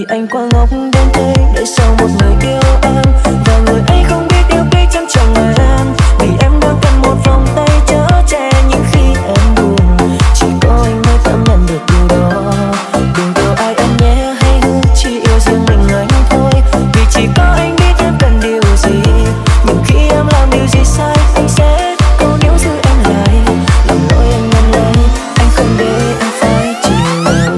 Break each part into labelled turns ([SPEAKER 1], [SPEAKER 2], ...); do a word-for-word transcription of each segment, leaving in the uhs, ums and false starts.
[SPEAKER 1] vì anh quá ngốc đến thế để sau một người yêu em, và người ấy không biết yêu biết chăm chồng người em, vì em đang cần một vòng tay chở che những khi em buồn. Chỉ có anh mới cảm nhận được điều đó. Đừng yêu ai em nhé, hãy hứa chỉ yêu riêng mình anh thôi, vì chỉ có anh biết em cần điều gì. Nhưng khi em làm điều gì sai anh sẽ cố níu giữ em lại, làm lỗi anh nhận lấy, anh không để em phải chịu đau.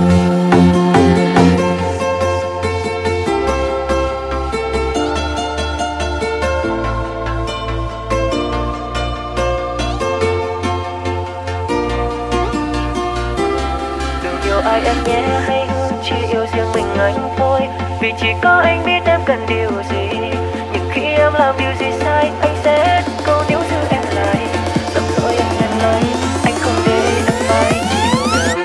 [SPEAKER 1] Đừng yêu ai em nhé, hãy hứa chỉ yêu riêng mình anh thôi, vì chỉ có anh biết em cần điều gì. Nhưng khi em làm điều gì sai anh sẽ cố níu giữ em lại, làm lỗi anh nhận lấy, anh không để em phải chịu đau.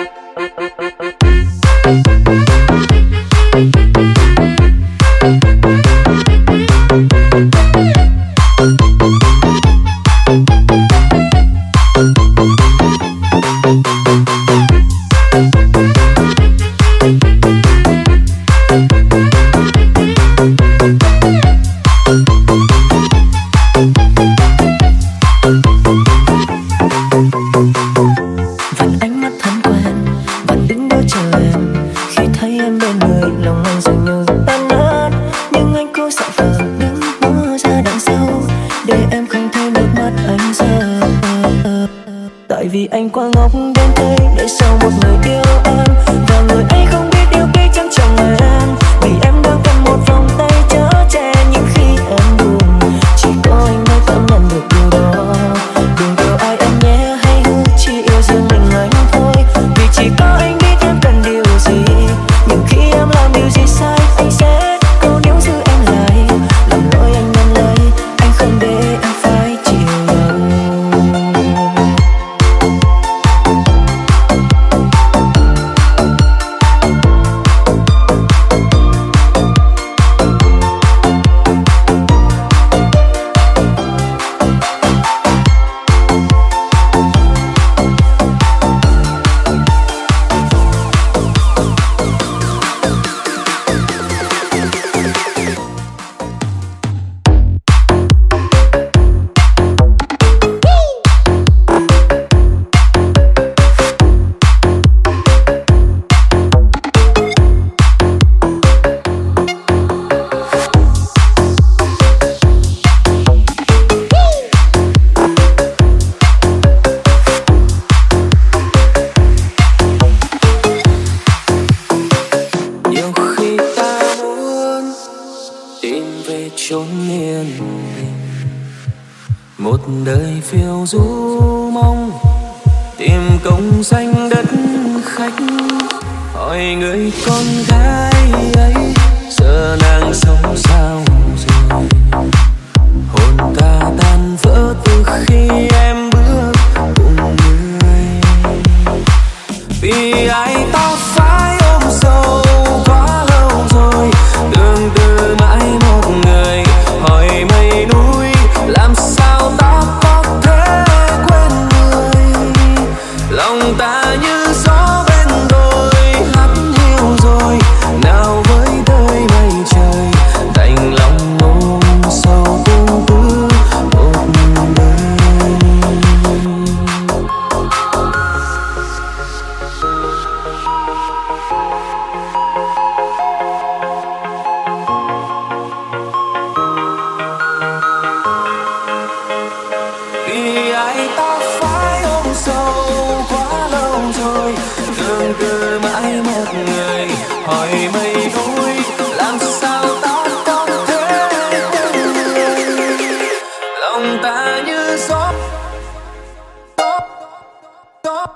[SPEAKER 1] Vẫn ánh mắt thân quen, vẫn đứng đó chờ em. Khi thấy em bên người, lòng anh dường như tan nát. Nhưng anh cố dại vờ đứng ngó ra đằng sau, để em không thấy nước mắt anh rơi. Tại vì anh quá ngốc đến thế để sau một người yêu em, và người ấy không biết yêu biết chăm chồng người em, vì em đang cần một vòng tay chở che những khi em buồn. Chỉ có anh mới cảm nhận được điều đó. Đừng yêu ai em nhé, hãy hứa chỉ yêu riêng mình anh thôi, vì chỉ có anh biết em cần điều gì. Nhưng khi em làm điều gì sai anh sẽ cố níu giữ em lại, làm lỗi anh nhận lấy, anh không để em phải chịu đau. Nhiều khi ta muốn tìm về chốn yên bình, một đời phiêu du mong tìm công danh đất khách. Hỏi người con gái ấy giờ nàng sống sao rồi, hồn ta tan vỡ từ khi em bước cùng người. Vì ai ta phải ôm sâu quá lâu rồi, tương tư mãi một người. Hỏi mây núi làm sao ta có thể quên người. Lòng ta như gió bên đồi hắt hiu rồi, nào với đời mây trời đành lòng ôm sâu tương tư một đời. Vì ai ta phải ôm sâu quá lâu rồi, tương tư mãi một người. Hỏi mây núi làm sao ta có thể quên người. Lòng ta như gió, gió, gió.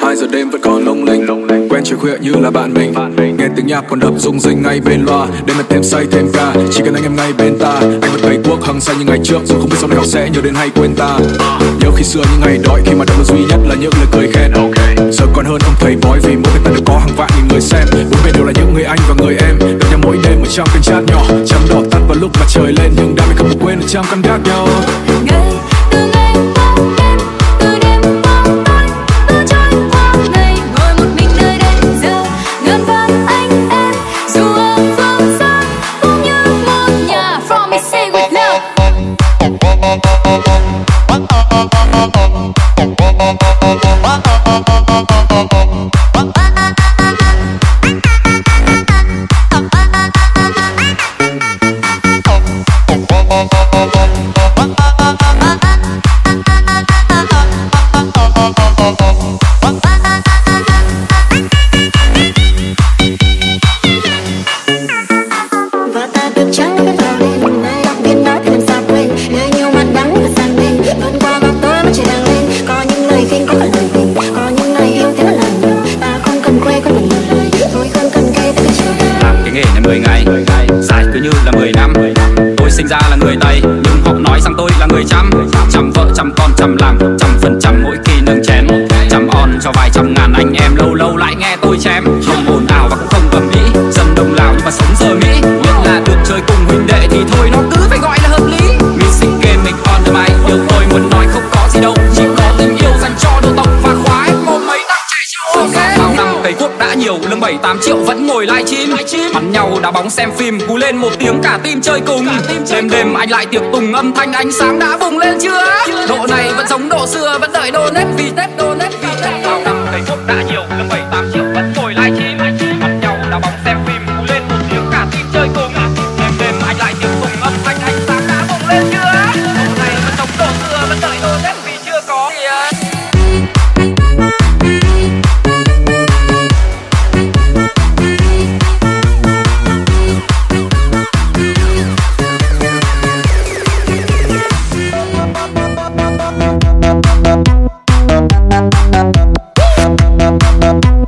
[SPEAKER 2] hai giờ đêm vẫn còn lung linh. Quen chiều khuya như là bạn mình, nghe tiếng nhạc còn đập rung rinh ngay bên loa. Đêm mà thêm say thêm ca, chỉ cần anh em ngay bên ta. Anh vẫn thấy quốc hăng say như ngày trước, dù không biết sau này họ sẽ nhớ đến hay quên ta. Nhớ khi xưa những ngày đói, khi mà động lực duy nhất là những lời cười khen. Giờ còn hơn ông thầy bói, vì mỗi cái ta đều có hàng vạn nghìn người xem. Bốn bên đều là những người anh và người em, gặp nhau mỗi đêm ở trong kênh chat nhỏ. Chấm đỏ tắt vào lúc mặt trời lên, nhưng đam mê không được quên ở trong căn gác nhau.
[SPEAKER 3] Sinh ra là người Tây nhưng họ nói rằng tôi là người Chăm. Chăm vợ chăm con chăm làm trăm phần trăm mỗi khi nâng chén. Chăm on cho vài trăm ngàn anh em lâu lâu lại nghe tôi chém. Không ồn ào và cũng không ầm ĩ, dân đông Lào nhưng mà sống giờ Mỹ. Biết là được chơi cùng huynh đệ thì thôi nó cứ phải gọi là hợp lý. Music game mình on the mic, điều tôi muốn nói không có gì đâu, chỉ có tình yêu dành cho đồ tộc và khóa hết một mấy năm trẻ trâu. Okay. Bao năm cày cuốc đã nhiều, lương bảy tám triệu vẫn ngồi live stream. Bắn nhau đá bóng xem phim, cú lên một tiếng cả team chơi cùng. Đêm đêm anh lại tiệc tùng, âm thanh ánh sáng đã bùng lên chưa? Độ này vẫn giống độ xưa, vẫn đợi donate vì Tết, donate vì Tết. Bao năm cày cuốc đã nhiều, lương bảy tám triệu vẫn ngồi live stream. Bắn nhau đá bóng xem phim, cú lên một tiếng cả team chơi cùng. Đêm đêm anh lại tiệc tùng, âm thanh ánh sáng đã bùng lên chưa? Độ này vẫn giống độ xưa, vẫn đợi donate vì chưa có tiền.
[SPEAKER 1] We'll be right back.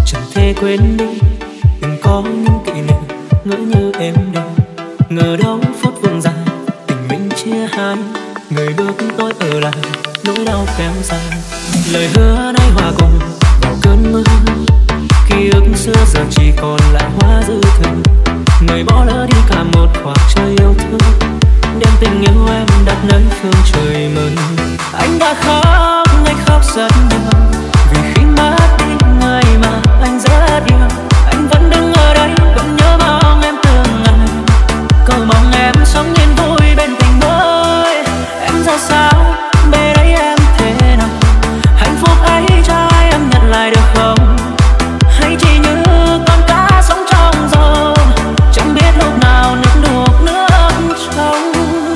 [SPEAKER 1] chẳng thể quên đi. Đừng có những kỷ niệm ngỡ như em đây, ngờ đâu phút vương dài tình mình chia hai. Người bước tôi ở lại nỗi đau kéo dài, lời hứa nay hòa cùng vào cơn mưa. Ký ức xưa giờ chỉ còn lại hoa dư thừa, người bỏ lỡ đi cả một khoảng trời yêu thương. Đem tình yêu em đặt nơi phương trời mơ, anh đã khóc, anh khóc rất nhiều. Vì khi mất đi người mà anh rất yêu, anh vẫn đứng ở đây, vẫn nhớ mong em từng ngày. Cầu mong em sống yên vui bên tình mới. Em ra sao, bên đấy em thế nào? Hạnh phúc ấy cho ai em nhận lại được không? Hay chỉ như con cá sống trong dòng, chẳng biết lúc nào nước đục nước trong.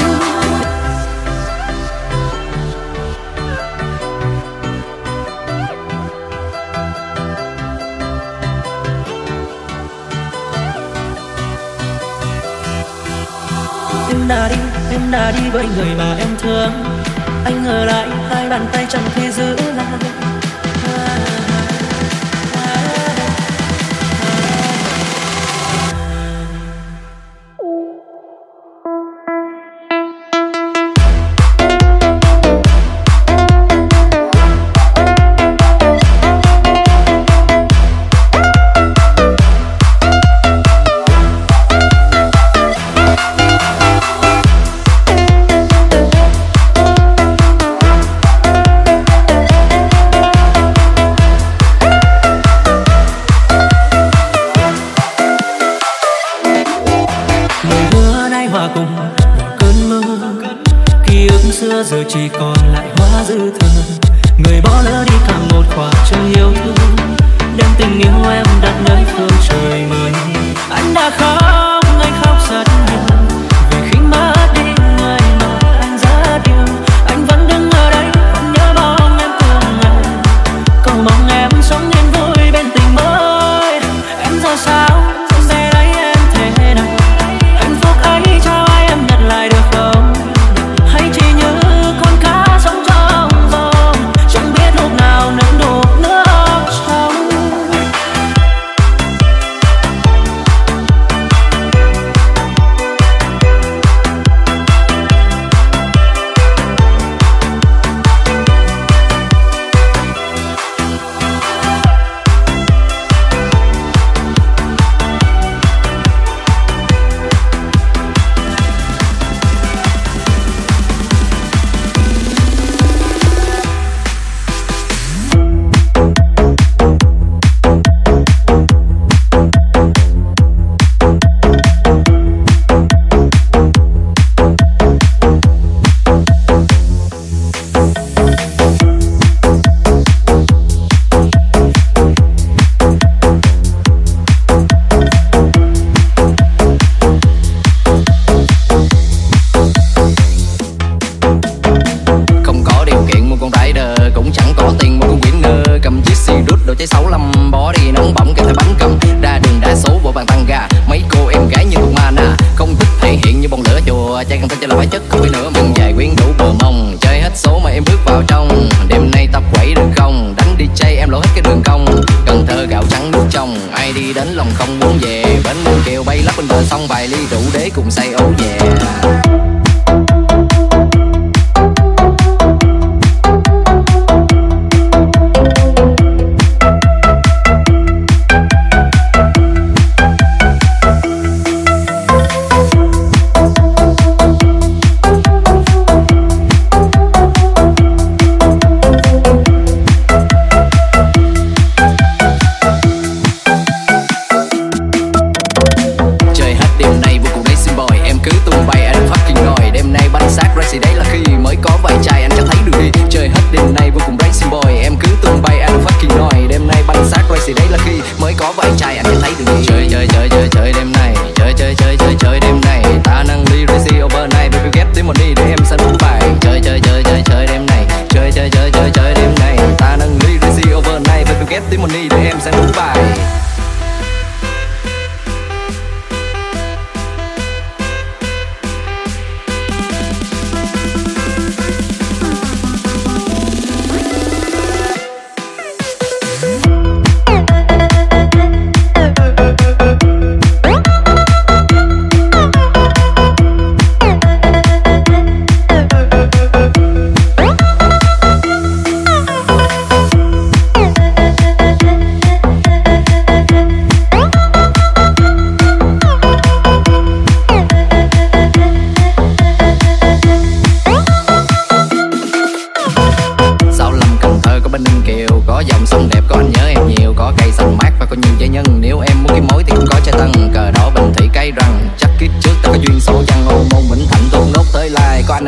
[SPEAKER 1] Em đã đi, em đã đi với người mà em thương. Anh ở lại, hai bàn tay chẳng thể giữ lại. Giờ chỉ còn lại hoa dư thừa, người bỏ lỡ đi cả một khoảng trời yêu thương. Đem tình yêu em đặt nơi phương trời mới. Anh đã khóc, anh khóc rất nhiều. Vì khi mất đi người mà anh rất yêu, anh vẫn đứng ở đây, vẫn nhớ mong em từng ngày. Cầu mong em sống yên vui bên tình mới. Em ra sao, về đây em thế nào? Hạnh phúc ấy cho ai em nhận lại được không? Hay chỉ như con cá sống trong vòng, chẳng biết lúc nào nước đục nước trong.
[SPEAKER 4] sáu lăm bỏ đi nóng bỏng kèm theo bánh cầm, ra đường đa số bộ bàn tăng ga. Mấy cô em gái như con mana, không thích thể hiện như bông lửa chùa. Trai cần phải cho là phải chất không phải nữa, mặn dài quyến rũ bờ mông. Chơi hết số mà em bước vào trong, đêm nay tập quẩy được không? Đánh đi jay em lỗ hết cái đường cong. Cần Thơ gạo trắng nước trong, ai đi đến lòng không muốn về. Bến buôn kêu bay lắc bên bờ sông, vài ly rượu đế cùng say ấu về. Chơi hết đêm nay vô cùng đấy xin boy, em cứ tung bay.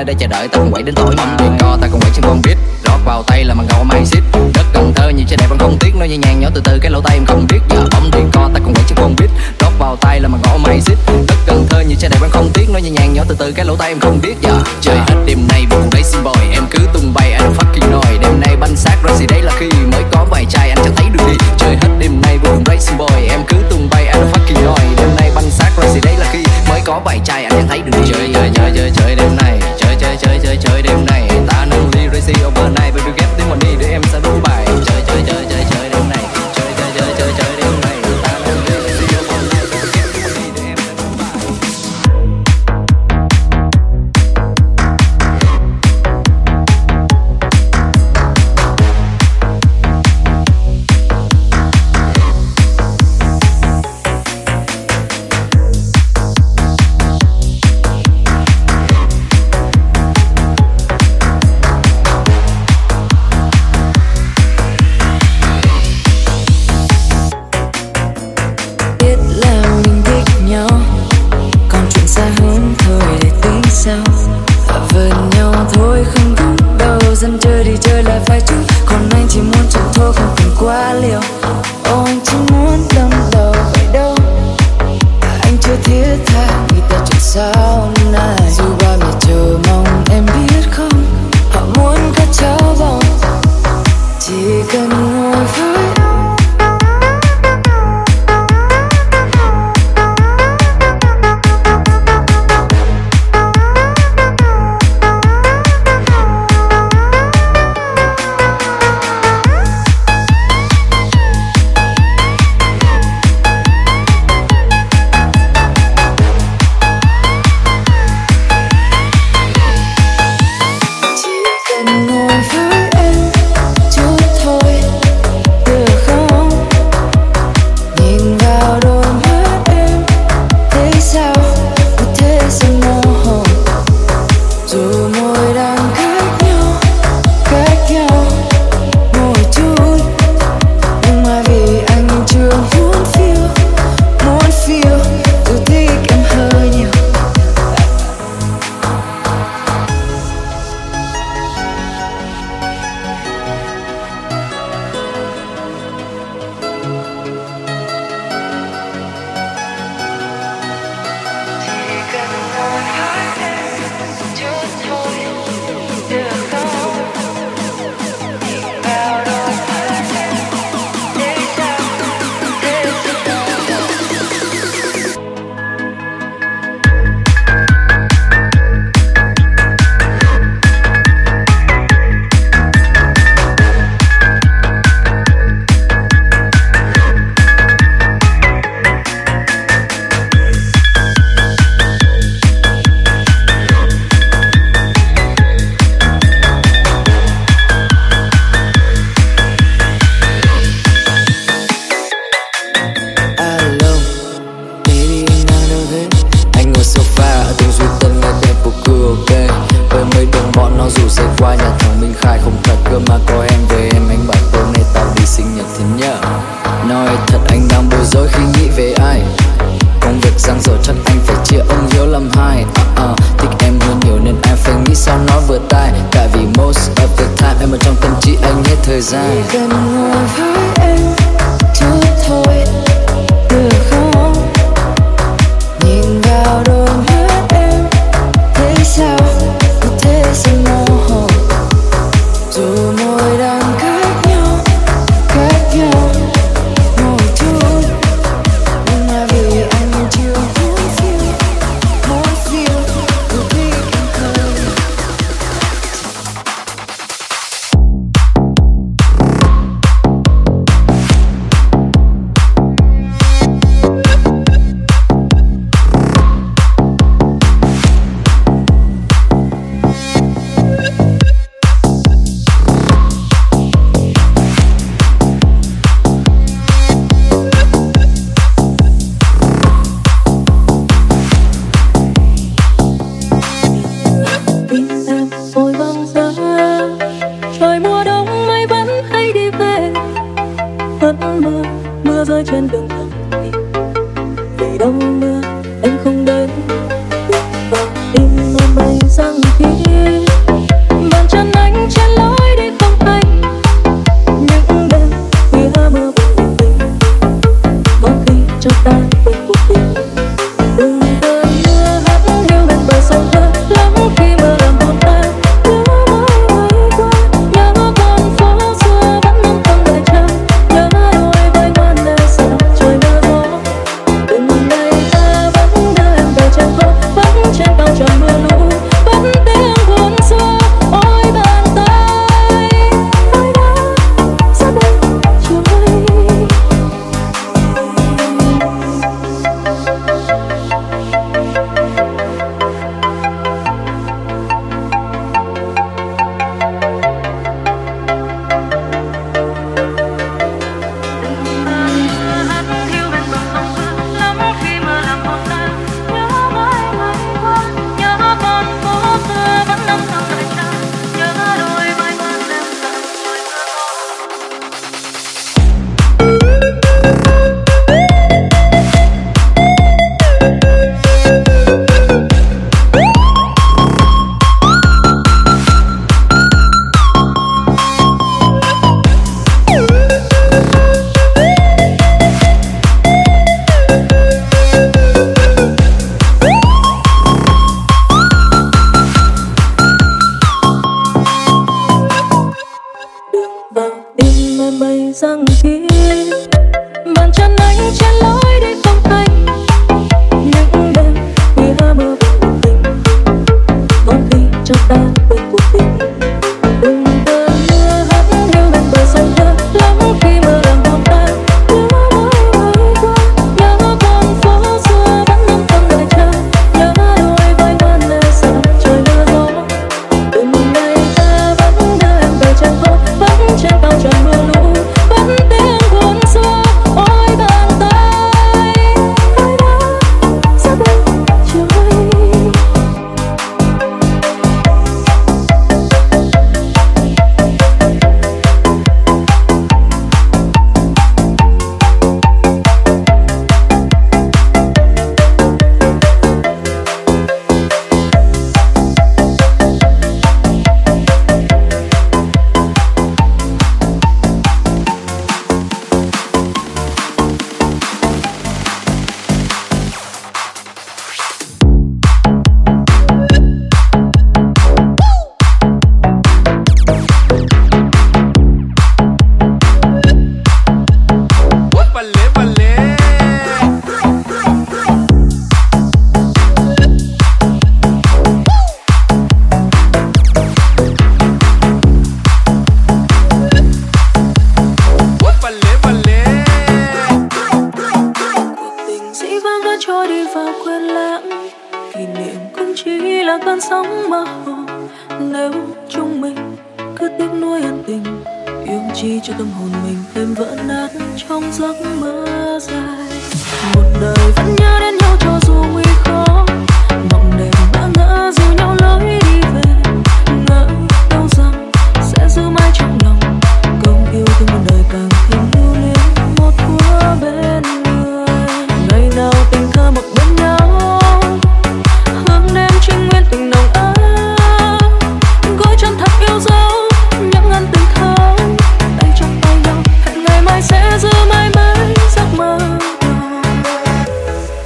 [SPEAKER 4] ở đây chờ đợi ta còn quậy đến tối. Bấm điện co ta còn quậy trên con beat, rót vào tay là màn ngầu mai xít. Đất Cần Thơ nhiều trai đẹp vẫn không tiếc, nói nhẹ nhàng nhỏ từ từ cái lỗ tay em không biết. Giờ bấm điện co ta còn quậy trên con beat, rót vào tay là màn ngầu mai xít. Đất Cần Thơ nhiều trai đẹp vẫn không tiếc, nói nhẹ nhàng nhỏ từ từ cái lỗ tay em không biết. Giờ chơi hết đêm nay vô cùng racing boy, em cứ tung bay I don't fucking know. Đêm nay banh xác rồi gì đấy là khi mới có vài chai anh chẳng thấy đường đi. Chơi hết đêm nay vô cùng racing boy, em cứ tung bay I don't fucking know. Đêm nay banh xác rồi gì đấy là khi mới có vài chai anh chẳng thấy đường đi. Chơi chơi chơi chơi chơi đêm nay, chơi chơi chơi chơi chơi đêm nay, ta nâng ly racing overnight, baby get the money để em sẽ đủ bài. Chơi chơi chơi chơi chơi đêm nay, chơi chơi chơi chơi chơi đêm nay, ta nâng ly racing overnight, baby get the money để em sẽ đủ bài.
[SPEAKER 1] Vì đâu mưa anh không đến, và tim non bay
[SPEAKER 5] răng kín, bàn chân anh trên lối đi không thành. Những đêm khuya mơ bất bình, có khi cho ta quên cuộc tình. Từng cơn mưa hắt hiu bên bờ sông thơ, lắm khi mơ làm hồn ta nhớ mãi mãi qua. Nhớ con phố xưa vẫn nâng tầng đợi chờ, nhớ đôi vai ngoan nơi sao trời mưa gió. Từng ngày ta vẫn đưa em về trên phố, vẫn trên tàu chờ mưa lũ, vẫn tiếng buồn xưa. Ôi bàn tay ai đã xa đây chiều nay. Vào tim em bay răng kín, bàn chân anh trên lối đi không thành. Những đêm khuya mơ bất bình, có khi cho ta quên cuộc tình. Từng cơn mưa hắt hiu bên bờ sông thơ, lắm khi mơ làm hồn ta nhớ mãi mãi qua. Nhớ con phố xưa vẫn nâng tầng đợi chờ, nhớ đôi vai ngoan nơi sao trời mưa gió. Từng ngày ta vẫn đưa em về trên phố, vẫn trên tàu chờ mưa lũ, vẫn tiếng buồn xưa. Ôi bàn tay ai đã xa đây chiều nay. Dĩ vãng đã trôi đi vào quên lãng, kỷ niệm cũng chỉ là cơn sóng mơ hồ. Nếu chúng mình cứ tiếc nuối ân tình, yêu chi cho tâm hồn mình thêm vỡ nát trong giấc mơ dài. Một đời vẫn nhớ đến nhau cho dù nguy khó, mộng đẹp đã ngỡ dù nhau lối đi về. Ngỡ đâu rằng sẽ giữ mãi trong lòng câu yêu thương một đời càng thêm lưu luyến một thuở bên người. Ngày nào tình thơ mộng bên nhau, hương đêm trinh nguyên tình nồng ấm, gối chân thật yêu dấu những ân tình thơ. Tay trong tay nhau hẹn ngày mai sẽ giữ mãi mãi giấc mơ.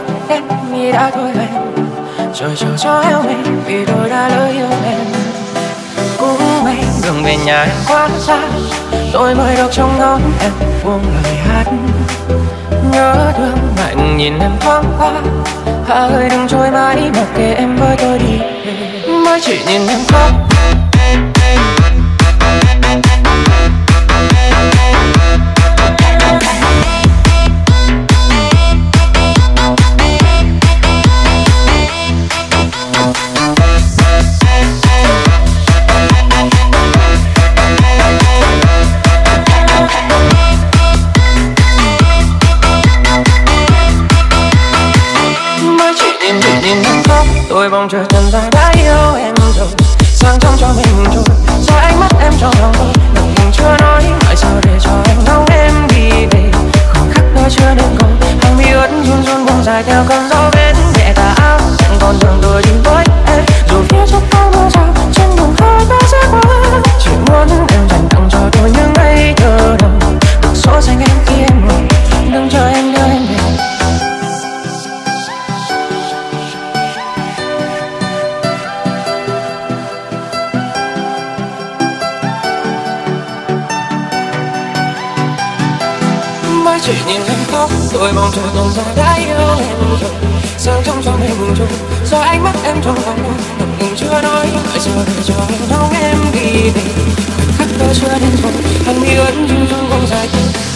[SPEAKER 1] em nghĩ đã thôi em. Trời chiều cho em mình vì tôi đã lỡ yêu em. Cũng may đường về nhà em quá xa, tôi mới được trông ngóng em buông lời hát. Nhớ thương lạnh nhìn em thoáng qua, Hà ơi đừng trôi mãi mặc kệ em với tôi đi về. Mới chỉ nhìn em khóc tôi bỗng chợt nhận ra đã yêu em rồi, sáng trong cho mình trôi rồi ánh mắt em trong lòng tôi ngập ngừng chưa nói tại sao để cho anh ngóng em đi về. Khoảnh khắc đó chưa đến cùng, hàng mi ướt run run buông dài theo cơn gió bên nhẹ tà áo chẳng còn đường tôi đi với em. Dù phía trước có mưa rào trên đường hơi ta sẽ qua, chỉ muốn em dành tặng cho tôi những ngày thơ đầu được số xanh em khi em ngồi đừng chờ em đưa em về. Chỉ nhìn em khóc, tôi bỗng chợt nhận ra đã yêu em rồi, sáng trong cho mình trôi rồi ánh mắt em trong lòng tôi ngập ngừng chưa nói tại sao để cho anh ngóng em đi về. Khoảnh khắc đó chưa đến rồi, hàng mi ướt run run buông dài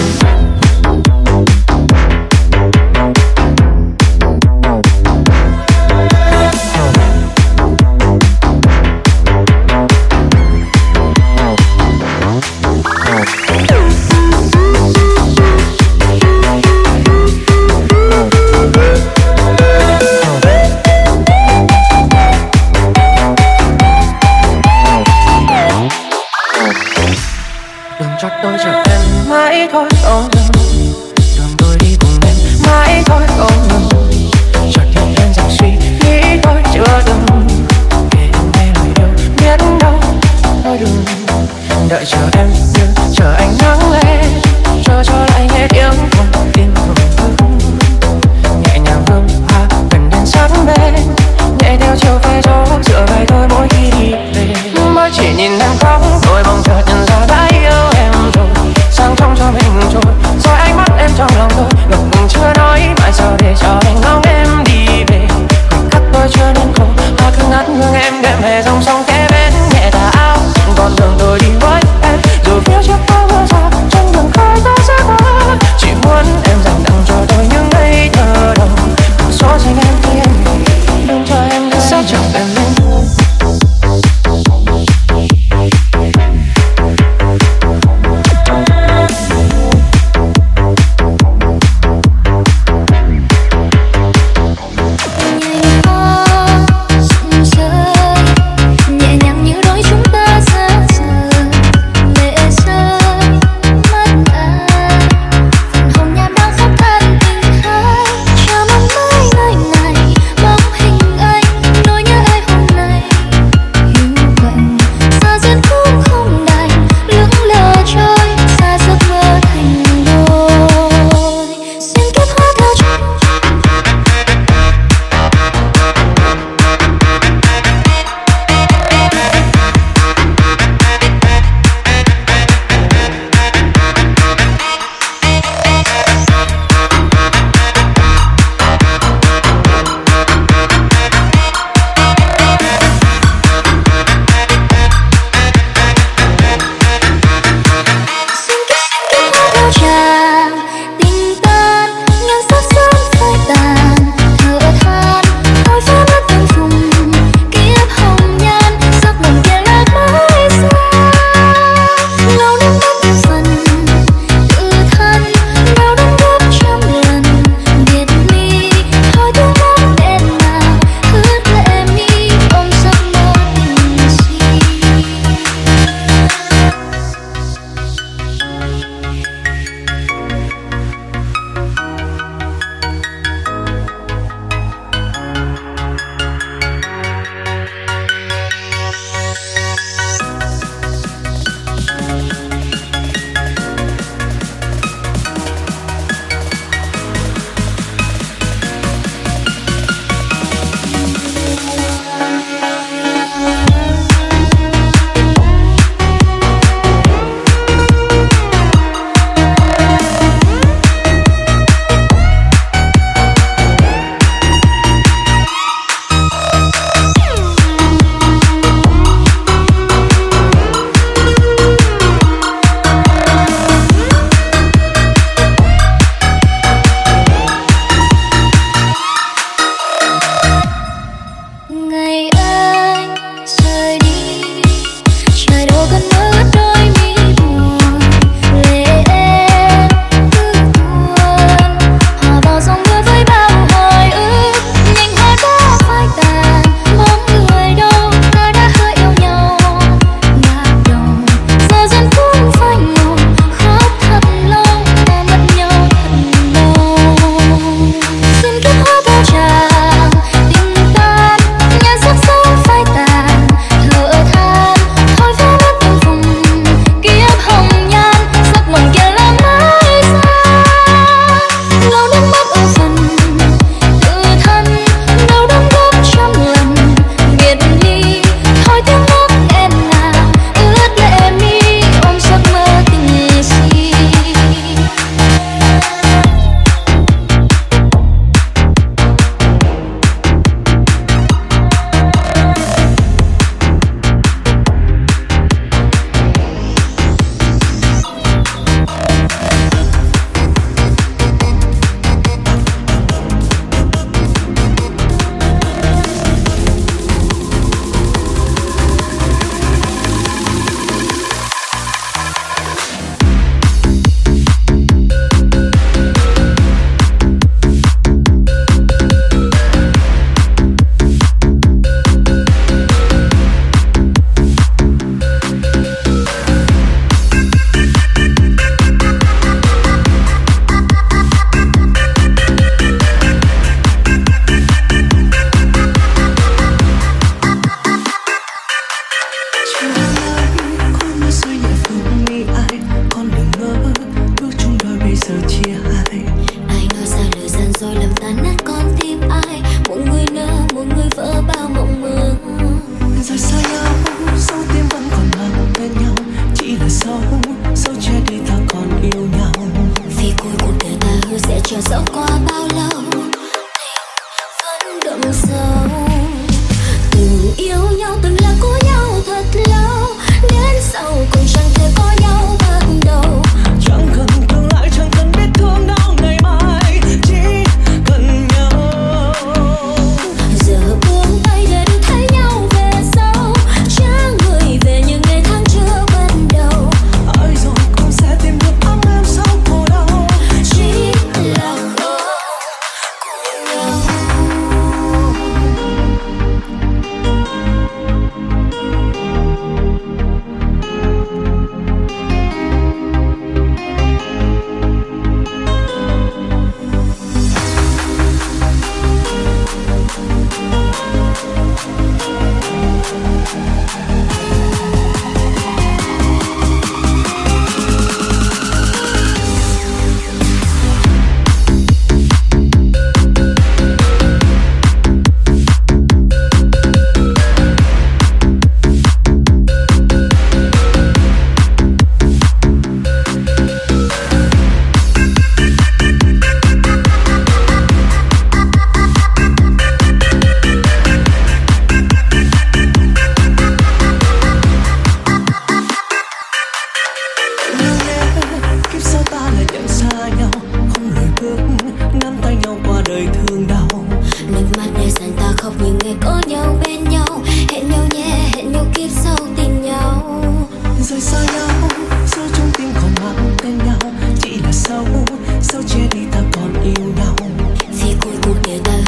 [SPEAKER 1] thôi không dừng, đường tôi đi cùng em mãi thôi không ngừng. Chợt hiện lên dòng suy nghĩ tôi chưa từng kể em nghe lời yêu biết đâu thôi đừng đợi chờ em như chờ ánh nắng lên, chờ cho lại nghe tiếng con tim thổn thức nhẹ nhàng hương hoa gần đến sát bên nhẹ theo chiều phai gió dựa vai tôi mỗi khi đi về. Mới chỉ nhìn em khóc tôi bỗng chợt nhận ra đã yêu em rồi, sáng trong cho mình trôi rồi ánh mắt em trong lòng tôi ngập ngừng chưa nói tại sao để cho anh ngóng em đi về. Khoảnh khắc tôi chưa đến cùng, hoa cứ ngát hương em đem về dòng sông kế bên nhẹ tà áo còn đường tôi đi với em.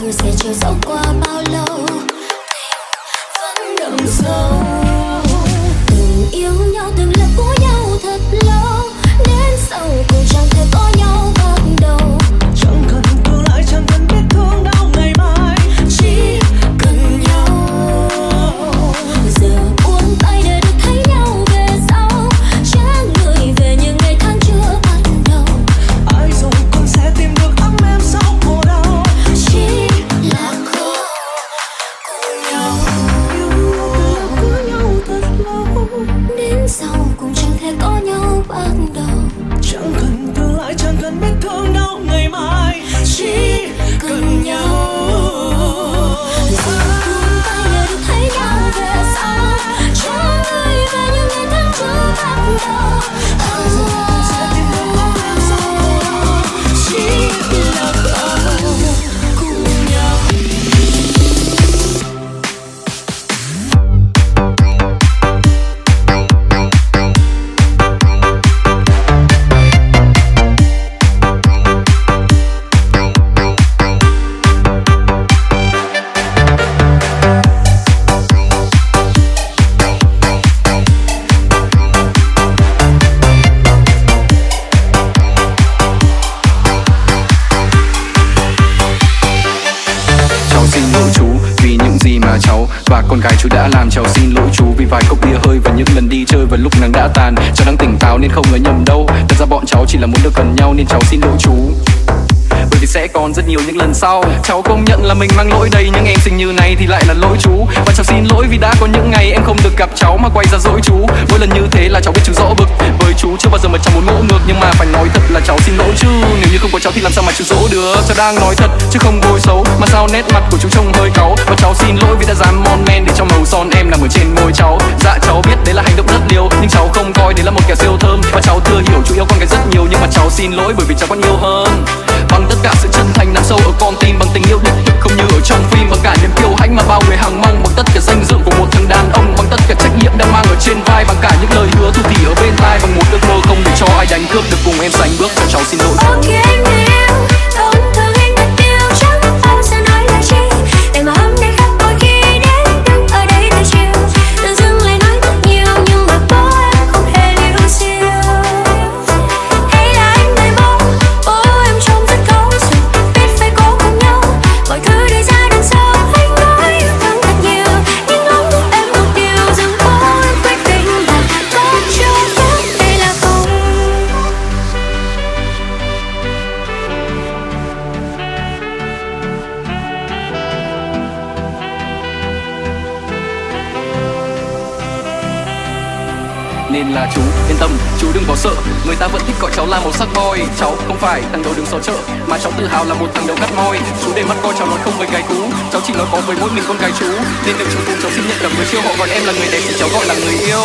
[SPEAKER 6] sẽ chờ dẫu qua bao lâu vẫn đậm sâu. Từng yêu nhau từng là của nhau thật lâu, đến sau cùng chẳng thể có nhau bắt đầu.
[SPEAKER 1] Chẳng cần tương lai, chẳng cần biết thương đau ngày mai,
[SPEAKER 6] chỉ cần nhau. Giờ buông tay để được thấy nhau về sau, trả người về những ngày tháng chưa bắt đầu.
[SPEAKER 1] ai rồi cũng sẽ tìm được ấm em sau khổ đau,
[SPEAKER 6] Chỉ là có cùng nhau.
[SPEAKER 1] yêu từ nhau thật lâu.
[SPEAKER 6] Đến sau cùng chẳng thể có nhau bắt đầu.
[SPEAKER 1] Chẳng cần tương lai, chẳng cần biết thương đau ngày mai, chỉ cần nhau.
[SPEAKER 6] Giờ buông tay để được thấy nhau về sau, trả người về những ngày tháng chưa bắt đầu.
[SPEAKER 1] ai rồi cũng sẽ tìm được ấm em sau khổ đau, chỉ là có cùng nhau.
[SPEAKER 2] Cháu xin lỗi chú vì những gì mà cháu và con gái chú đã làm. Cháu xin lỗi chú vì vài cốc bia hơi và những lần đi chơi vào lúc nắng đã tàn. Cháu đang tỉnh táo nên không ngờ nhầm đâu, thật ra bọn cháu chỉ là muốn được gần nhau nên cháu xin lỗi chú. Bởi vì sẽ còn rất nhiều những lần sau. Cháu công nhận là mình mang lỗi đây, nhưng em xinh như này thì lại là lỗi chú. Và cháu xin lỗi vì đã có những ngày em không được gặp cháu mà quay ra dỗi chú. Mỗi lần như thế là cháu biết chú rõ bực. Với chú chưa bao giờ mà cháu muốn ngỗ ngược, nhưng mà phải nói thật là cháu xin lỗi chứ. Nếu như không có cháu thì làm sao mà chú dỗ được. Cháu đang nói thật chứ không bôi xấu, mà sao nét mặt của chú trông hơi cáu. Và cháu xin lỗi vì đã dám mon men để cho màu son em nằm ở trên môi cháu. Dạ cháu biết đấy là hành động rất liều, nhưng cháu không coi đấy là một kẻ siêu thơm. Và cháu thừa hiểu chú yêu con gái rất nhiều, nhưng mà cháu xin lỗi bởi vì cháu còn yêu hơn. Bằng tất cả sự chân thành nằm sâu ở con tim, bằng tình yêu đích thực không như ở trong phim, bằng cả niềm kiêu hãnh mà bao người hằng mong, bằng tất cả danh dự của một thằng đàn ông, bằng tất cả trách nhiệm đang mang ở trên vai, bằng cả những lời hứa thu thì ở bên tai, bằng một ước mơ không để cho ai đánh cướp được cùng em sánh bước. Cho cháu xin lỗi.
[SPEAKER 6] Ok anh yêu, thông thường anh thật yêu, chẳng biết em sẽ nói lời chi. Để mà hôm nay khác mỗi khi đến đứng ở đây từ chiều, tự dưng lại nói thật nhiều nhưng mà bố em không hề liêu xiêu. Hay là anh người bố, bố em trông rất cấu sụp, biết phải cố cùng nhau, mọi thứ để ra đằng sau. Anh nói yêu thương thật nhiều, nhưng lòng của em một điều rằng bố em quyết định là có cho phép đây là không.
[SPEAKER 2] Nên là chú yên tâm, chú đừng có sợ. Người ta vẫn thích gọi cháu là một sắc boy. Cháu không phải thằng đầu đường xó chợ, mà cháu tự hào là một thằng đầu cắt môi. Chú để mắt coi cháu nói không với gái cú, cháu chỉ nói có với mỗi mình con gái chú. Nên nếu chú cùng cháu xin nhận cả người chiêu, họ gọi em là người đẹp thì cháu gọi là người yêu.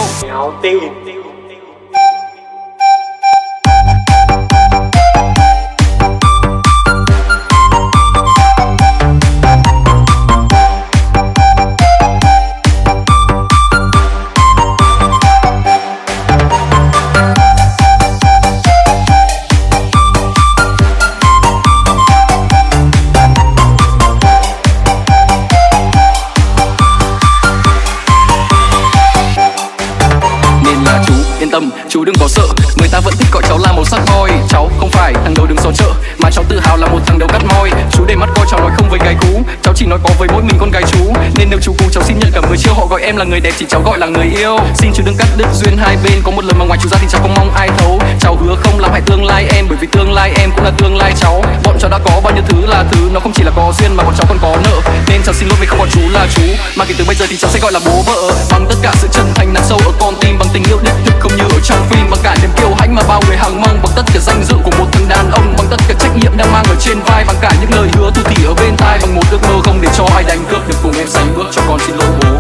[SPEAKER 2] Tâm, chú đừng có sợ, người ta vẫn thích gọi cháu là một sắc boy. Cháu không phải thằng đầu đường xó chợ, mà cháu tự hào là một thằng đầu cắt môi. Chú để mắt coi cháu nói không với gái cú, cháu chỉ nói có với mỗi mình con gái chú. Nên nếu chú cùng cháu xin nhận cả mười chiêu, họ gọi em là người đẹp thì cháu gọi là người yêu. Xin chú đừng cắt đứt duyên hai bên, có một lời mà ngoài chú ra thì cháu không mong ai thấu. Cháu hứa không làm hại tương lai em, bởi vì tương lai em cũng là tương lai cháu. Bọn cháu đã có bao nhiêu thứ là thứ, nó không chỉ là có duyên mà bọn cháu còn có nợ. Nên cháu xin lỗi vì không còn chú là chú, mà kể từ bây giờ thì cháu sẽ gọi là bố vợ. Bằng tất cả sự chân thành nằm sâu ở con tim, bằng tình yêu đích thực không như ở trong phim, bằng cả niềm kiêu hãnh mà bao người hằng mong, bằng tất cả danh dự của một thằng đàn ông, bằng tất cả trách nhiệm đang mang ở trên vai, bằng cả những lời hứa thu thì ở bên tai, bằng một ước mơ không để cho ai đánh cướp được cùng em sánh bước. Cho con xin lỗi bố,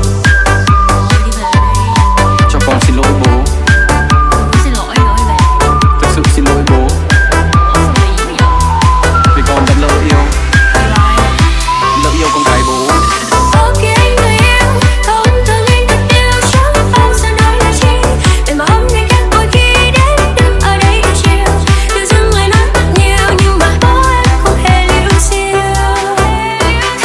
[SPEAKER 2] cho con xin lỗi bố,
[SPEAKER 6] Xin lỗi lỗi về.
[SPEAKER 2] thực sự xin lỗi bố, vì con đã lỡ yêu, lỡ yêu con gái bố.
[SPEAKER 6] Ok người yêu, thông thường anh thật yêu, chẳng bao giờ nói lời chi. Để mà hôm nay khác mỗi khi đến đứng ở đây từ chiều, tự dưng lại nói thật nhiều nhưng mà bố em không hề liêu xiêu.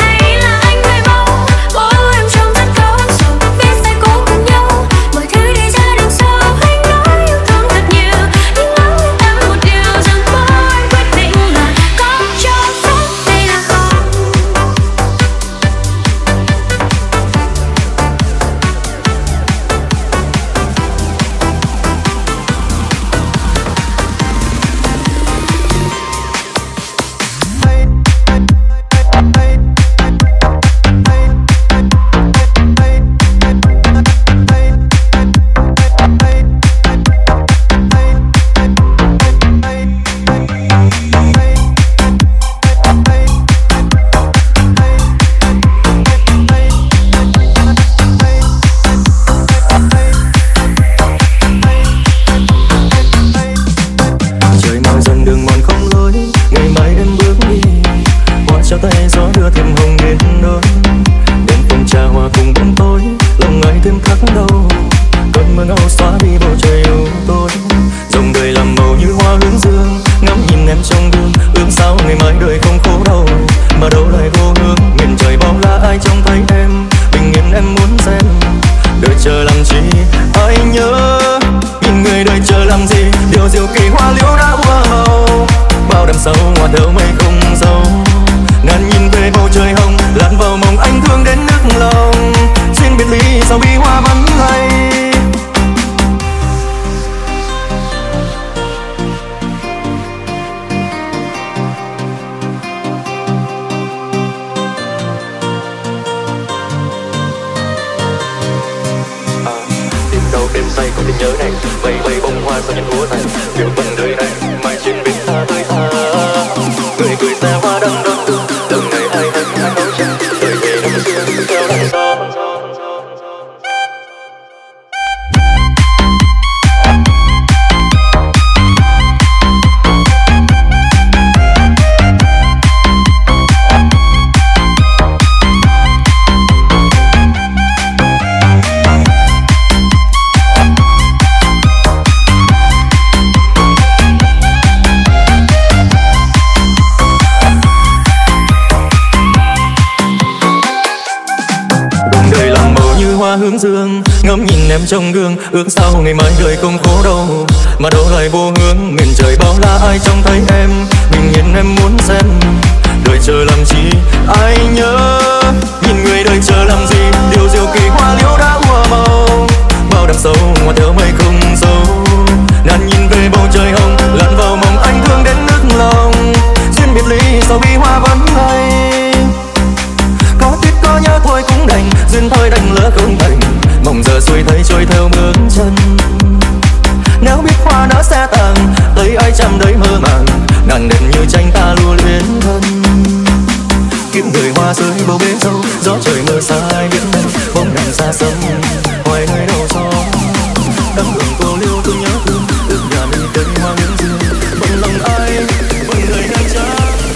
[SPEAKER 1] đưa thêm hồng đến nơi. Đến phòng trà hoa cùng bóng tối, lòng ai thêm thắt đau. Cơn mưa ngâu xóa đi bầu trời u tối, dòng đời làm màu như hoa hướng dương. Ngắm nhìn em trong gương, ước sao ngày mai đời không khổ đau. Mà đâu lại vô hướng, miền trời bao la ai trông thấy em. Bình yên em muốn xem, đợi chờ làm chi ai nhớ. Nhìn người đợi chờ làm gì, điều diệu kỳ hoa liễu đã hoa màu. Bao đêm sâu hoa thơ mây không dấu, ngàn nhìn về bầu trời hồng, lặn vào mộng anh thương đến nức lòng. Xin biệt ly sao bi hoa vẫn hay. Đêm say còn tình nhớ này, mây mây bông hoa sao nhân úa này. Điều phần đời này, mai trên bên xa tới xa. Người cười xa hoa đắng đắng thương, từng ngày ai hận ai nói chăng. Đời về năm xưa theo đằng sau. Hướng dương ngắm nhìn em trong gương, ước sao ngày mai đời không khổ đâu. Mà đâu lại vô hướng, miền trời bao la ai trông thấy em. Bình yên em muốn xem, đợi chờ làm chi ai nhớ. Nhìn người đợi chờ làm gì, điều diệu kỳ hoa liễu đã hoa màu. Bao đêm sâu hoa thơ mây không dấu, ngàn nhìn về bầu trời hồng, lặn vào mộng anh thương đến nức lòng. Duyên biệt ly sao bi hoa vẫn hay. Có tiếc có nhớ thôi cũng đành, duyên thôi đành lỡ không thành. Mong giờ xuôi thấy trôi theo bước chân. Nếu biết hoa nở sẽ tàn, thấy ai chăm đấy mơ màng. Ngàn đêm như tranh ta lưu luyến thân. Kiếm người hoa rơi bầu bế dâu, gió trời mưa xa ai biết đâu. Bóng đèn xa sông, hoài nơi đầu gió. Đắm hương cô liêu tôi nhớ thương, ước nhà mình cây hoa hướng dương. Bằng lòng ai, bằng người ngang trái.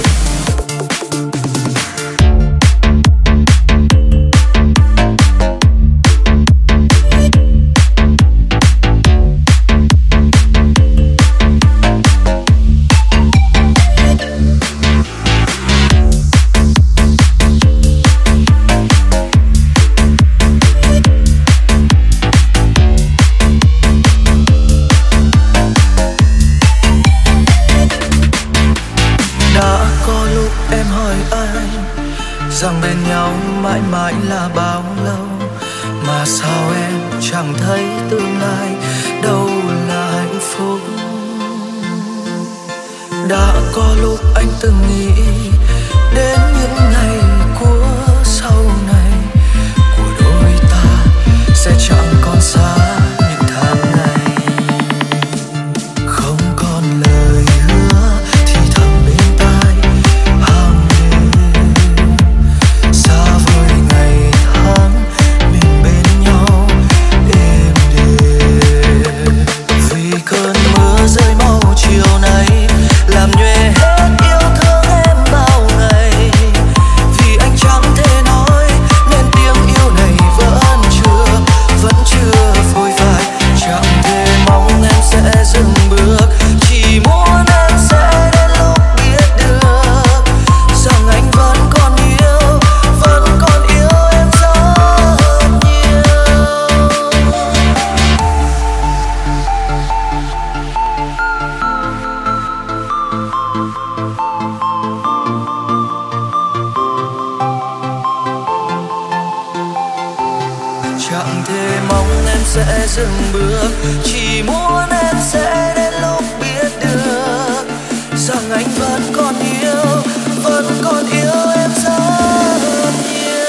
[SPEAKER 7] rằng bên nhau mãi mãi là bao lâu, mà sao em chẳng thấy tương lai đâu là hạnh phúc. Đã có lúc anh từng nghĩ đến những ngày của sau này của đôi ta sẽ chẳng còn xa những tháng ngày, không còn lời hứa thì thầm bên tai hàng đêm, xa vời ngày tháng mình bên nhau êm đềm. Vì cơn mưa rơi mau chiều nay làm nhuệ hết yêu thương em bao ngày, vì anh chẳng thể nói nên tiếng yêu này vẫn chưa vẫn chưa phôi phai. Chẳng thể mong em sẽ dừng bước, chỉ muốn em sẽ đến lúc biết được rằng anh vẫn còn yêu, vẫn còn yêu em rất nhiều. Chẳng thể mong em sẽ dừng bước, chỉ muốn em sẽ đến lúc biết được rằng anh vẫn còn yêu, vẫn còn yêu em rất nhiều.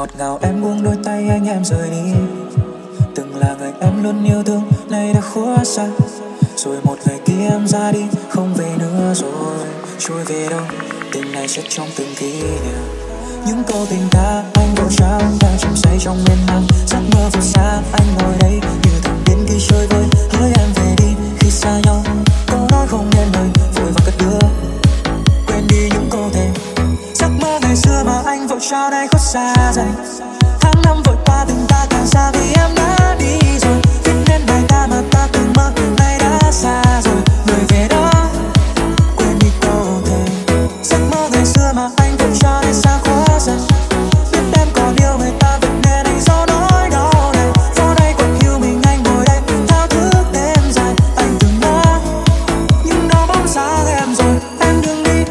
[SPEAKER 7] ngọt ngào em buông đôi tay anh em rời đi. Từng là người em luôn yêu thương nay đã khuất xa, rồi một ngày kia em ra đi không về nữa rồi. Trôi về đâu tình này sẽ trong từng kỷ niệm. Những câu tình ca anh vội trao đang chìm say trong miên man. Giấc mơ vụt xa anh ngồi đây như thằng điên khi chơi vơi. Hỡi em về đi khi xa nhau, câu nói không nên lời vội vàng cất đưa. Quên đi những câu thề, giấc mơ ngày xưa mà anh vội trao nay khuất xa dần. Tháng năm vội qua tình ta càng xa vì em đã đi rồi. Viết nên bài ca mà ta từng mơ nay đã xa rồi. Người về đó quên đi câu thề, giấc mơ ngày xưa mà anh vội trao nay xa quá dần. Biết em còn yêu người ta vậy nên anh giấu nỗi đau này. Phố này còn yêu mình anh ngồi đây thao thức đêm dài. Anh từng mơ nhưng đó bóng dáng em rồi, em đừng đi.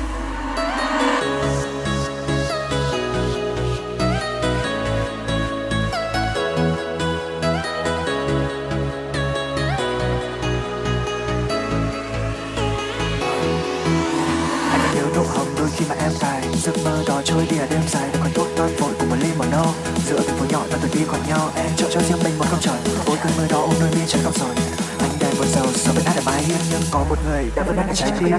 [SPEAKER 8] Khi mà em cài giấc mơ đó trôi đi ở đêm dài, đâu còn tốt toát vội cùng một ly màu nâu. Giữa thành phố nhỏ ta từng đi còn nhau, em chọn cho riêng mình một không trời. Ôi cơn mưa đó ôm đôi mi trái không rồi. Anh đang buồn giàu giờ vẫn hát ở mái hiên, nhưng có một người đã vẫn đang trái tim.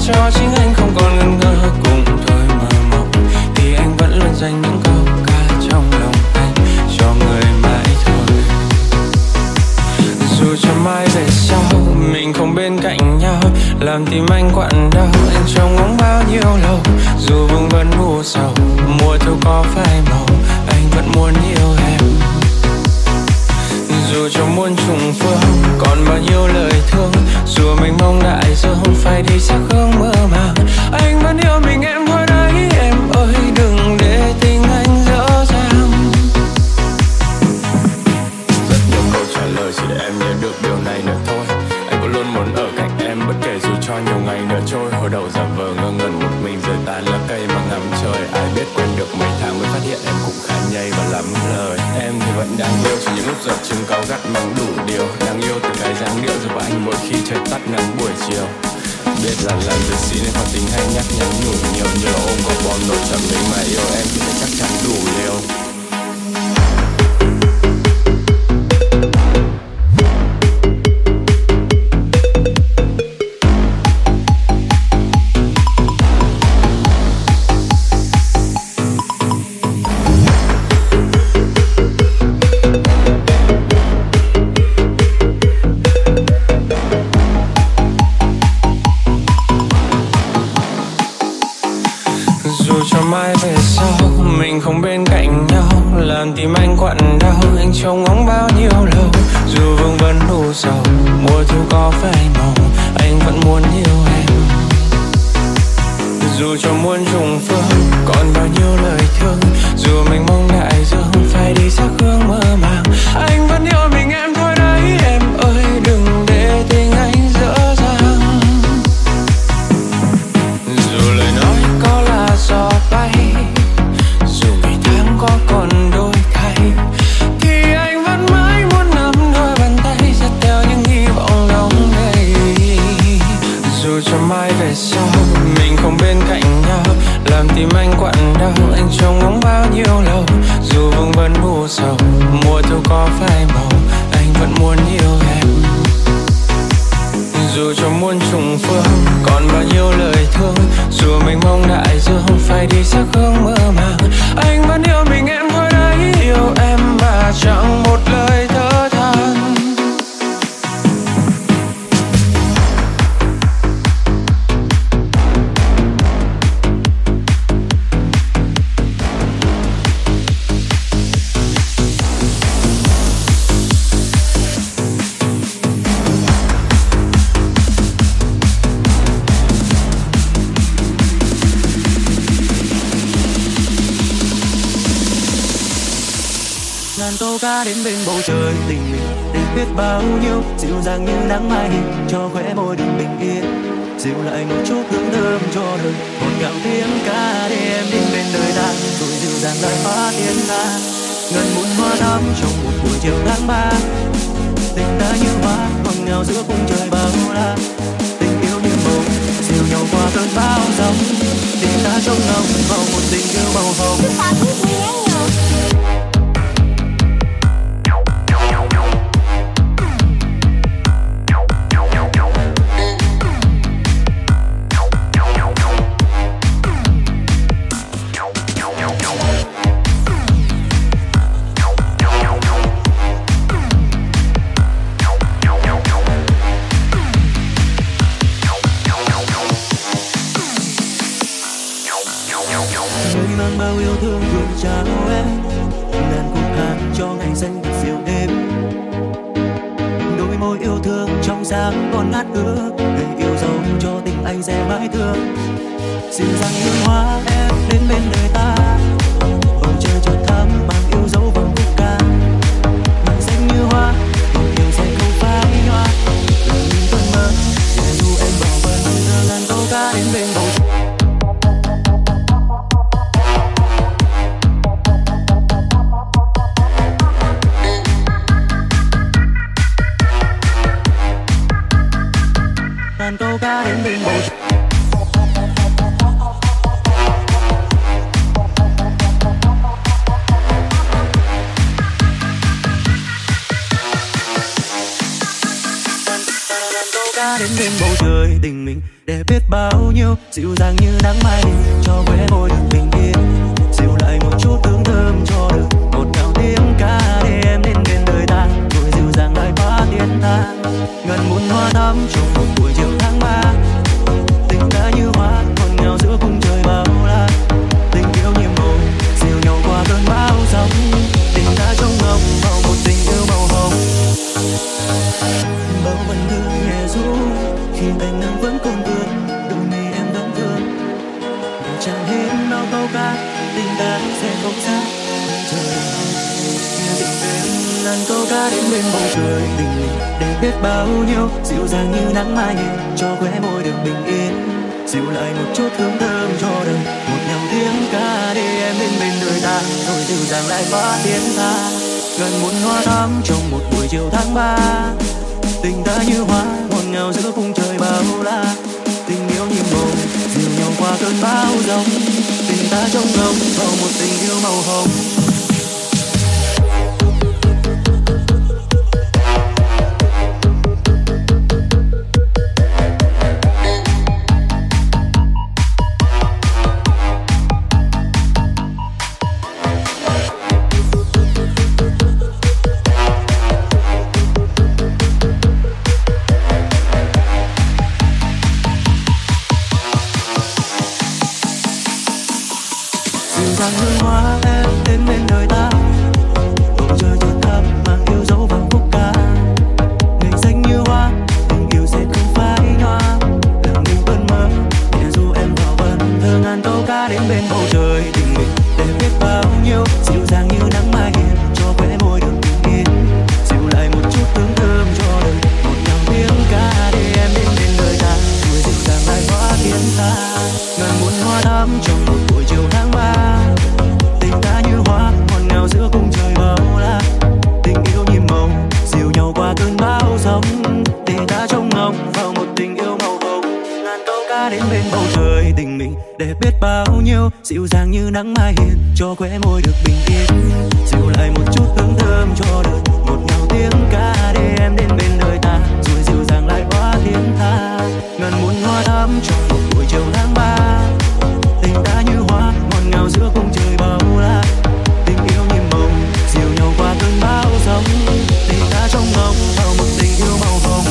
[SPEAKER 9] cho chính anh không còn ngần ngơ cùng thôi mơ mộng, thì anh vẫn luôn dành những câu ca trong lòng anh cho người mãi thôi. Dù cho mai về sau mình không bên cạnh nhau, làm tim anh quặn đau anh trông ngóng bao nhiêu lâu. Dù vương vấn u sầu mùa thu có phai màu, anh vẫn muốn yêu em. Dù cho muôn trùng phương còn bao nhiêu lời thương, dù mình mong đại dương phải đi xa hướng mơ màng, anh vẫn yêu mình em thôi đấy em ơi, đừng để tình anh dở dang.
[SPEAKER 10] Rất nhiều câu trả lời chỉ để em nhớ được điều này nữa thôi. Anh vẫn luôn muốn ở cạnh em bất kể dù cho nhiều ngày nữa trôi. Hồi đầu giả vờ ngơ ngẩn một mình rời tàn lá cây mà ngắm trời. Ai biết quên được mấy tháng mới phát hiện em cũng khá nhây và lắm lời. Em thì vẫn đang yêu chỉ những lúc giờ chừng cáu gắt mang đủ điều. Đang yêu từ cái dáng điệu rồi và anh mỗi khi trời tắt nắng buổi chiều. Biết là làm việc xí nên khó tính hay nhắc nhắn nhủ nhiều, như là ôm có bom nổi chậm mình mà yêu em thì phải chắc chắn đủ liều.
[SPEAKER 9] Mai về sau mình không bên cạnh nhau, làm tim anh quặn đau anh trông ngóng bao nhiêu lâu. Dù vương vấn u sầu mùa thu có phai màu, anh vẫn muốn yêu em. Dù cho muôn trùng phương còn bao nhiêu lời thương, dù mình mong đại dương phải đi xa hướng mơ màng, anh vẫn yêu mình em thôi đấy em ơi, đừng để tình anh dở dang. Dù lời nói có là gió bay, dù ngày tháng có còn đôi thay, thì anh vẫn mãi muốn nắm đôi bàn tay dắt theo những hy vọng lòng đầy. Dù cho mai về sau mình không bên cạnh nhau, làm tim anh quặn đau anh trông ngóng bao nhiêu lâu. Dù vương vấn u sầu mùa thu có phai màu, anh vẫn muốn yêu em. Dù cho muôn trùng phương còn bao nhiêu lời thương, dù mình mong đại dương phải đi xa hướng mơ màng, anh vẫn yêu mình em thôi đấy, yêu em mà chẳng một lời thở than.
[SPEAKER 8] Ngàn câu ca đến bên bầu trời tình mình để biết bao nhiêu, dịu dàng như nắng mai cho khóe môi đừng bình yên, dịu lại một chút hương thơm cho đời, ngọt ngào tiếng ca để em đến bên đời ta, rồi dịu dàng lại phá tiếng ca ngần muôn hoa thắm trong một buổi chiều tháng ba. Tình ta như hoa ngọt ngào giữa khung trời bao la, tình yêu như mộng dìu nhau qua cơn bão giông, tình ta trông ngóng vào một tình yêu màu hồng. Bao yêu thương gửi trao em, ngàn khúc hát cho ngày xanh thật dịu êm, đôi môi yêu thương trong sáng còn ngát ước, để yêu dấu cho tình anh sẽ mãi thương. Dịu dàng như hoa em đến bên đời ta, bầu trời chợt thắm mang yêu dấu vào khúc ca, màn xanh như hoa tình yêu sẽ không phai nhòa, đừng nhìn cơn mơ để dù em bỏ bờ ngàn câu ca đến bên bầu trời. Ngàn câu ca đến bên bầu trời. Ngàn câu ca đến bên bầu trời tình mình để biết bao nhiêu dịu dàng như nắng mai cho khóe môi được bình yên, dịu lại một chút hương thơm cho đời một ngào tiếng ca để em đến bên đời ta, rồi dịu dàng lại phá tiếng tha ngần muôn hoa thắm trong một buổi chiều tháng ba, tình ta như hoa ngọt ngào giữa khung trời bao la, tình yêu nhiệm màu dìu nhau qua cơn bão giông, tình ta trông ngóng vào một tình yêu màu hồng. Bao vần thư nhẹ ru khi tình nắng vẫn còn vươn đôi mi em vẫn thương, để chẳng hết bao câu ca tình ta sẽ không xa trời. Tình đến lần câu ca đến bên bầu trời tình mình để biết bao nhiêu dịu dàng như nắng mai cho khóe môi được bình yên, dịu lại một chút hương thơm cho đời một nhầm tiếng ca để em đến bên đời ta, rồi dịu dàng lại phá tiếng tha gần muôn hoa thắm trong một buổi chiều tháng ba, tình ta như hoa ngọt ngào giữa khung trời bao la, tình yêu nhiệm màu dìu nhau qua cơn bão giông, tình ta trông ngóng vào một tình yêu màu hồng. Dàng hương hoa em đến bên đời ta, bầu trời thật thắm mang yêu dấu vào khúc ca, ngày xanh như hoa tình yêu sẽ không phai nhòa, lòng mình vẫn mơ để dù em vào vần thơ ngàn câu ca đến bên bầu trời tình mình để biết bao nhiêu dịu dàng như nắng mai hiền cho khóe môi được bình yên, dịu lại một chút hương thơm cho đời một nhầm tiếng ca để em đến bên đời ta, rồi dịu dàng lại hóa tiếng ta ngàn muôn hoa thắm trong một buổi chiều tháng ba, tình ta như hoa ngọt ngào giữa khung trời bao la, tình yêu nhiệm màu dìu nhau qua cơn bão giông, tình ta trông ngóng vào một tình yêu màu hồng, ngàn câu ca đến bên bầu trời tình mình để biết bao nhiêu dịu dàng như nắng mai hiền cho khóe môi được bình yên, dịu lại một chút hương thơm cho đời một ngào tiếng ca để em đến bên đời ta, rồi dịu dàng lại hóa tiếng tha ngàn muôn hoa thắm trong một buổi chiều tháng ba, tình ta như hoa ngọt ngào giữa khung trời bao la, tình yêu nhiệm màu dìu nhau qua cơn bão giông, tình ta trông ngóng vào một tình yêu màu hồng.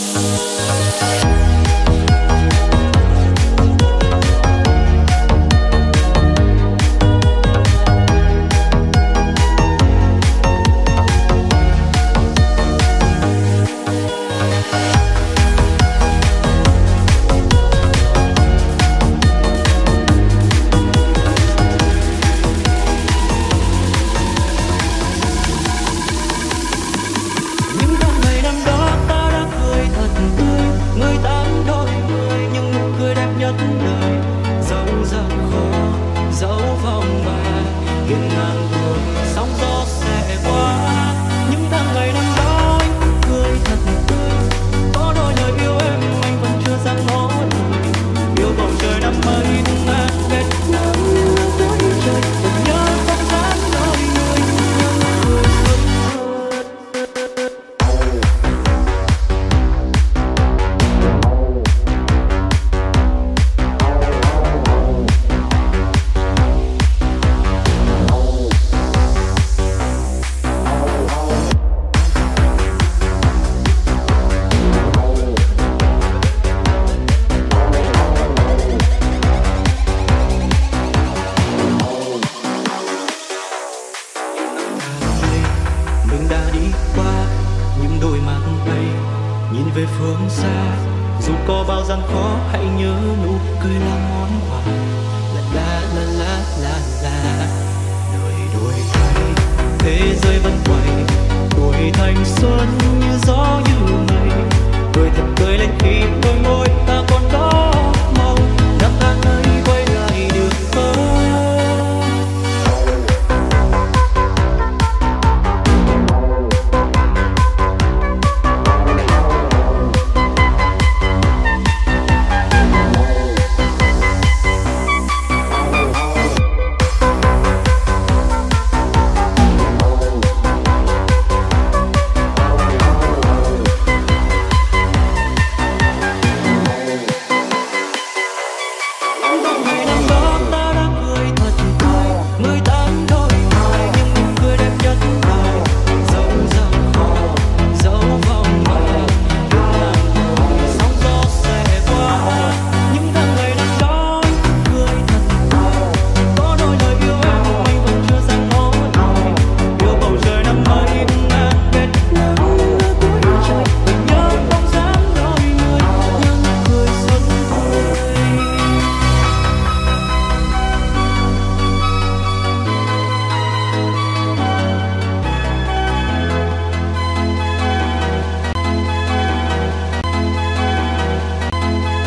[SPEAKER 11] về phương xa, dù có bao gian khó hãy nhớ nụ cười là món quà. La la la la la la, đời đổi thay, thế giới vẫn quay, tuổi thanh xuân như gió như mây, cười thật tươi lên khi tôi ngồi